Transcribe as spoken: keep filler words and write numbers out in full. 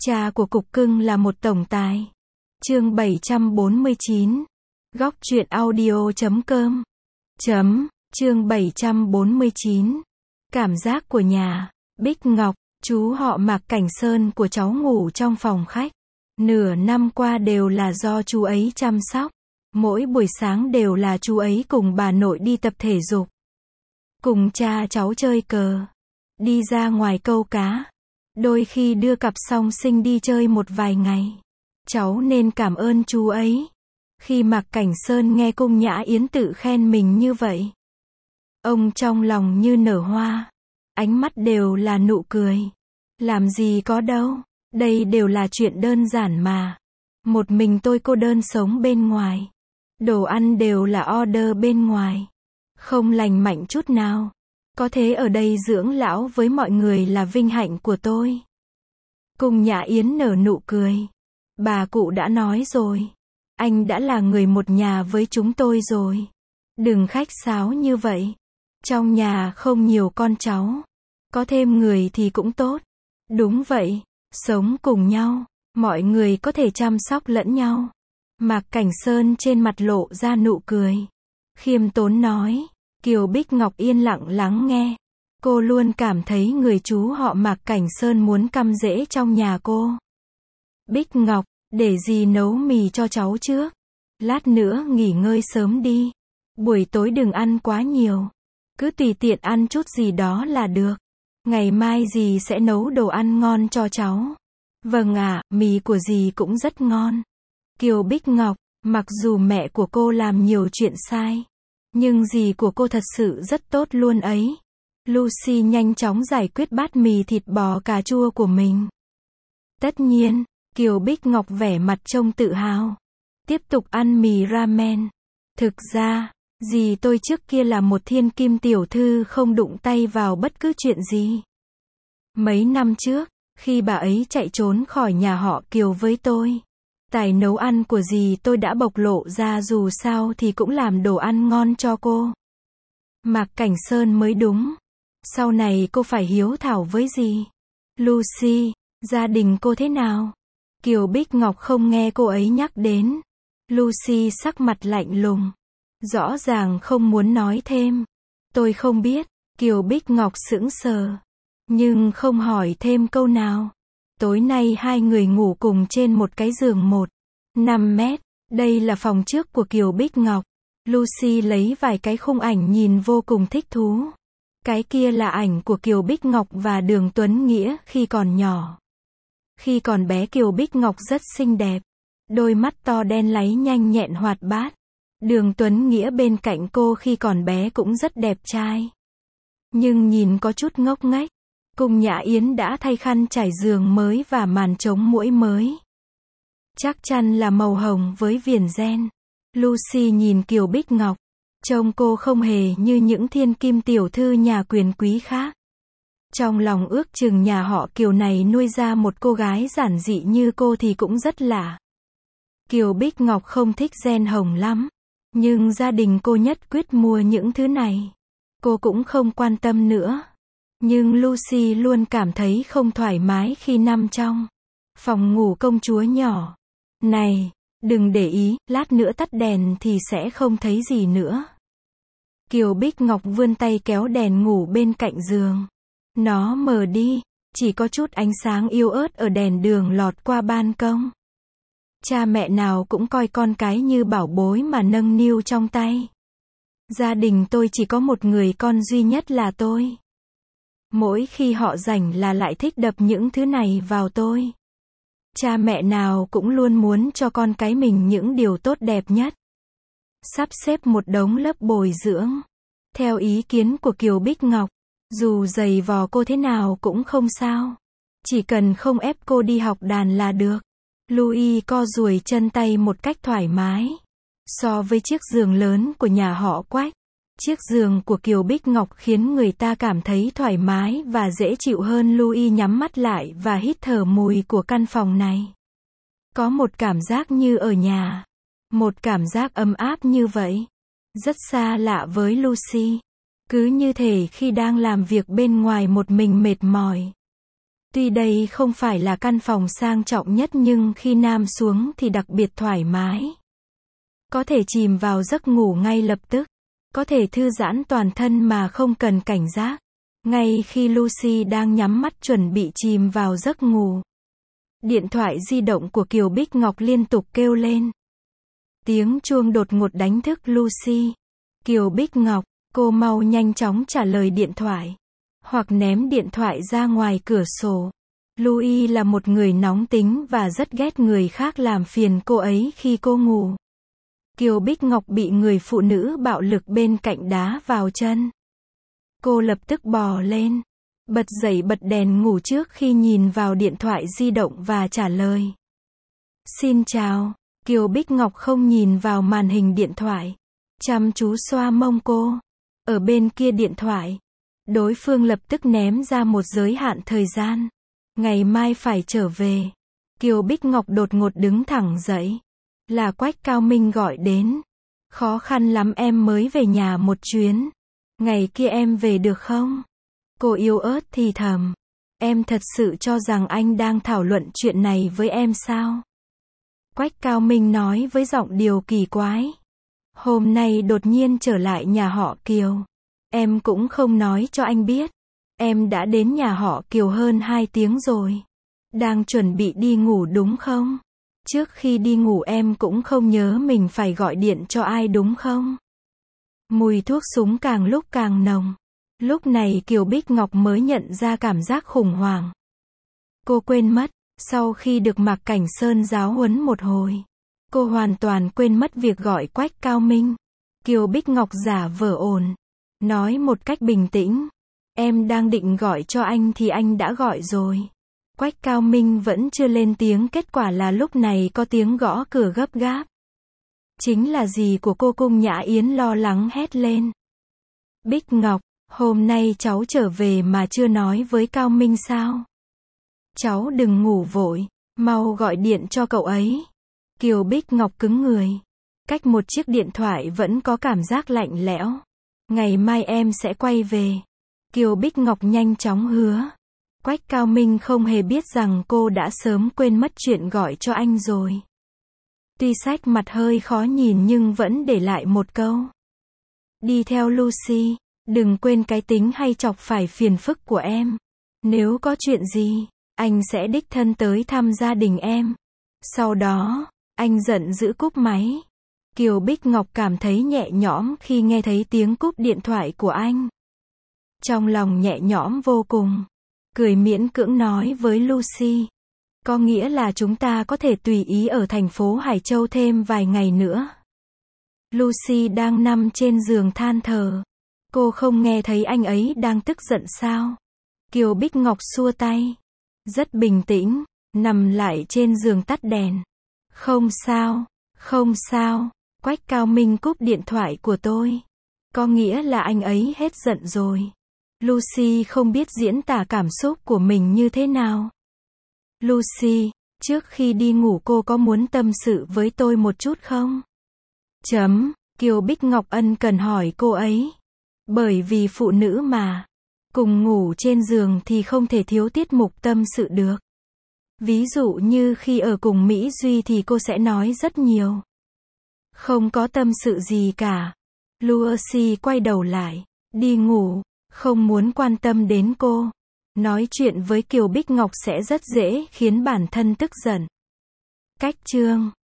Cha của cục cưng là một tổng tài. Chương bảy trăm bốn mươi chín. Góc truyện audio chấm com. Chấm, chương bảy trăm bốn mươi chín. Cảm giác của nhà. Bích Ngọc, chú họ Mạc Cảnh Sơn của cháu ngủ trong phòng khách. Nửa năm qua đều là do chú ấy chăm sóc. Mỗi buổi sáng đều là chú ấy cùng bà nội đi tập thể dục. Cùng cha cháu chơi cờ. Đi ra ngoài câu cá. Đôi khi đưa cặp song sinh đi chơi một vài ngày. Cháu nên cảm ơn chú ấy. Khi Mạc Cảnh Sơn nghe Cung Nhã Yến tự khen mình như vậy, ông trong lòng như nở hoa. Ánh mắt đều là nụ cười. Làm gì có đâu. Đây đều là chuyện đơn giản mà. Một mình tôi cô đơn sống bên ngoài. Đồ ăn đều là order bên ngoài. Không lành mạnh chút nào. Có thế ở đây dưỡng lão với mọi người là vinh hạnh của tôi. Cung Nhã Yến nở nụ cười. Bà cụ đã nói rồi. Anh đã là người một nhà với chúng tôi rồi. Đừng khách sáo như vậy. Trong nhà không nhiều con cháu. Có thêm người thì cũng tốt. Đúng vậy. Sống cùng nhau. Mọi người có thể chăm sóc lẫn nhau. Mạc Cảnh Sơn trên mặt lộ ra nụ cười. Khiêm tốn nói. Kiều Bích Ngọc yên lặng lắng nghe. Cô luôn cảm thấy người chú họ Mạc Cảnh Sơn muốn căm rễ trong nhà cô. Bích Ngọc, để dì nấu mì cho cháu trước. Lát nữa nghỉ ngơi sớm đi. Buổi tối đừng ăn quá nhiều. Cứ tùy tiện ăn chút gì đó là được. Ngày mai dì sẽ nấu đồ ăn ngon cho cháu. Vâng ạ, mì của dì cũng rất ngon. Kiều Bích Ngọc, mặc dù mẹ của cô làm nhiều chuyện sai, nhưng dì của cô thật sự rất tốt luôn ấy. Lucy nhanh chóng giải quyết bát mì thịt bò cà chua của mình. Tất nhiên, Kiều Bích Ngọc vẻ mặt trông tự hào. Tiếp tục ăn mì ramen. Thực ra, dì tôi trước kia là một thiên kim tiểu thư không đụng tay vào bất cứ chuyện gì. Mấy năm trước, khi bà ấy chạy trốn khỏi nhà họ Kiều với tôi, tài nấu ăn của dì tôi đã bộc lộ ra, dù sao thì cũng làm đồ ăn ngon cho cô. Mạc Cảnh Sơn mới đúng. Sau này cô phải hiếu thảo với dì. Lucy, gia đình cô thế nào? Kiều Bích Ngọc không nghe cô ấy nhắc đến. Lucy sắc mặt lạnh lùng. Rõ ràng không muốn nói thêm. Tôi không biết. Kiều Bích Ngọc sững sờ. Nhưng không hỏi thêm câu nào. Tối nay hai người ngủ cùng trên một cái giường một năm mét. Đây là phòng trước của Kiều Bích Ngọc. Lucy lấy vài cái khung ảnh nhìn vô cùng thích thú. Cái kia là ảnh của Kiều Bích Ngọc và Đường Tuấn Nghĩa khi còn nhỏ. Khi còn bé Kiều Bích Ngọc rất xinh đẹp. Đôi mắt to đen láy nhanh nhẹn hoạt bát. Đường Tuấn Nghĩa bên cạnh cô khi còn bé cũng rất đẹp trai. Nhưng nhìn có chút ngốc nghếch. Cung Nhã Yến đã thay khăn trải giường mới và màn chống muỗi mới. Chắc chắn là màu hồng với viền ren. Lucy nhìn Kiều Bích Ngọc. Trông cô không hề như những thiên kim tiểu thư nhà quyền quý khác. Trong lòng ước chừng nhà họ Kiều này nuôi ra một cô gái giản dị như cô thì cũng rất lạ. Kiều Bích Ngọc không thích ren hồng lắm. Nhưng gia đình cô nhất quyết mua những thứ này. Cô cũng không quan tâm nữa. Nhưng Lucy luôn cảm thấy không thoải mái khi nằm trong phòng ngủ công chúa nhỏ. Này, đừng để ý, lát nữa tắt đèn thì sẽ không thấy gì nữa. Kiều Bích Ngọc vươn tay kéo đèn ngủ bên cạnh giường. Nó mờ đi, chỉ có chút ánh sáng yếu ớt ở đèn đường lọt qua ban công. Cha mẹ nào cũng coi con cái như bảo bối mà nâng niu trong tay. Gia đình tôi chỉ có một người con duy nhất là tôi. Mỗi khi họ rảnh là lại thích đập những thứ này vào tôi. Cha mẹ nào cũng luôn muốn cho con cái mình những điều tốt đẹp nhất. Sắp xếp một đống lớp bồi dưỡng. Theo ý kiến của Kiều Bích Ngọc, dù giày vò cô thế nào cũng không sao. Chỉ cần không ép cô đi học đàn là được. Louis co duỗi chân tay một cách thoải mái. So với chiếc giường lớn của nhà họ Quách, chiếc giường của Kiều Bích Ngọc khiến người ta cảm thấy thoải mái và dễ chịu hơn. Louis nhắm mắt lại và hít thở mùi của căn phòng này. Có một cảm giác như ở nhà. Một cảm giác ấm áp như vậy. Rất xa lạ với Lucy. Cứ như thể khi đang làm việc bên ngoài một mình mệt mỏi. Tuy đây không phải là căn phòng sang trọng nhất nhưng khi Nam xuống thì đặc biệt thoải mái. Có thể chìm vào giấc ngủ ngay lập tức. Có thể thư giãn toàn thân mà không cần cảnh giác. Ngay khi Lucy đang nhắm mắt chuẩn bị chìm vào giấc ngủ, điện thoại di động của Kiều Bích Ngọc liên tục kêu lên. Tiếng chuông đột ngột đánh thức Lucy. Kiều Bích Ngọc, cô mau nhanh chóng trả lời điện thoại. Hoặc ném điện thoại ra ngoài cửa sổ. Louis là một người nóng tính và rất ghét người khác làm phiền cô ấy khi cô ngủ. Kiều Bích Ngọc bị người phụ nữ bạo lực bên cạnh đá vào chân. Cô lập tức bò lên, bật dậy bật đèn ngủ trước khi nhìn vào điện thoại di động và trả lời. Xin chào. Kiều Bích Ngọc không nhìn vào màn hình điện thoại, chăm chú xoa mông cô. Ở bên kia điện thoại, đối phương lập tức ném ra một giới hạn thời gian. Ngày mai phải trở về. Kiều Bích Ngọc đột ngột đứng thẳng dậy. Là Quách Cao Minh gọi đến. Khó khăn lắm em mới về nhà một chuyến. Ngày kia em về được không? Cô yếu ớt thì thầm. Em thật sự cho rằng anh đang thảo luận chuyện này với em sao? Quách Cao Minh nói với giọng điệu kỳ quái. Hôm nay đột nhiên trở lại nhà họ Kiều. Em cũng không nói cho anh biết. Em đã đến nhà họ Kiều hơn hai tiếng rồi. Đang chuẩn bị đi ngủ đúng không? Trước khi đi ngủ em cũng không nhớ mình phải gọi điện cho ai đúng không? Mùi thuốc súng càng lúc càng nồng. Lúc này Kiều Bích Ngọc mới nhận ra cảm giác khủng hoảng. Cô quên mất, sau khi được Mạc Cảnh Sơn giáo huấn một hồi, cô hoàn toàn quên mất việc gọi Quách Cao Minh. Kiều Bích Ngọc giả vờ ổn, nói một cách bình tĩnh. Em đang định gọi cho anh thì anh đã gọi rồi. Quách Cao Minh vẫn chưa lên tiếng, kết quả là lúc này có tiếng gõ cửa gấp gáp. Chính là dì của cô Cung Nhã Yến lo lắng hét lên. Bích Ngọc, hôm nay cháu trở về mà chưa nói với Cao Minh sao? Cháu đừng ngủ vội, mau gọi điện cho cậu ấy. Kiều Bích Ngọc cứng người. Cách một chiếc điện thoại vẫn có cảm giác lạnh lẽo. Ngày mai em sẽ quay về. Kiều Bích Ngọc nhanh chóng hứa. Quách Cao Minh không hề biết rằng cô đã sớm quên mất chuyện gọi cho anh rồi. Tuy sách mặt hơi khó nhìn nhưng vẫn để lại một câu. Đi theo Lucy, đừng quên cái tính hay chọc phải phiền phức của em. Nếu có chuyện gì, anh sẽ đích thân tới thăm gia đình em. Sau đó, anh giận dữ cúp máy. Kiều Bích Ngọc cảm thấy nhẹ nhõm khi nghe thấy tiếng cúp điện thoại của anh. Trong lòng nhẹ nhõm vô cùng. Cười miễn cưỡng nói với Lucy. Có nghĩa là chúng ta có thể tùy ý ở thành phố Hải Châu thêm vài ngày nữa. Lucy đang nằm trên giường than thở. Cô không nghe thấy anh ấy đang tức giận sao? Kiều Bích Ngọc xua tay. Rất bình tĩnh, nằm lại trên giường tắt đèn. Không sao, không sao. Quách Cao Minh cúp điện thoại của tôi. Có nghĩa là anh ấy hết giận rồi. Lucy không biết diễn tả cảm xúc của mình như thế nào. Lucy, trước khi đi ngủ cô có muốn tâm sự với tôi một chút không? Chấm, Kiều Bích Ngọc ân cần hỏi cô ấy. Bởi vì phụ nữ mà, cùng ngủ trên giường thì không thể thiếu tiết mục tâm sự được. Ví dụ như khi ở cùng Mỹ Duy thì cô sẽ nói rất nhiều. Không có tâm sự gì cả. Lucy quay đầu lại, đi ngủ, không muốn quan tâm đến cô. Nói chuyện với Kiều Bích Ngọc sẽ rất dễ khiến bản thân tức giận. Cách chương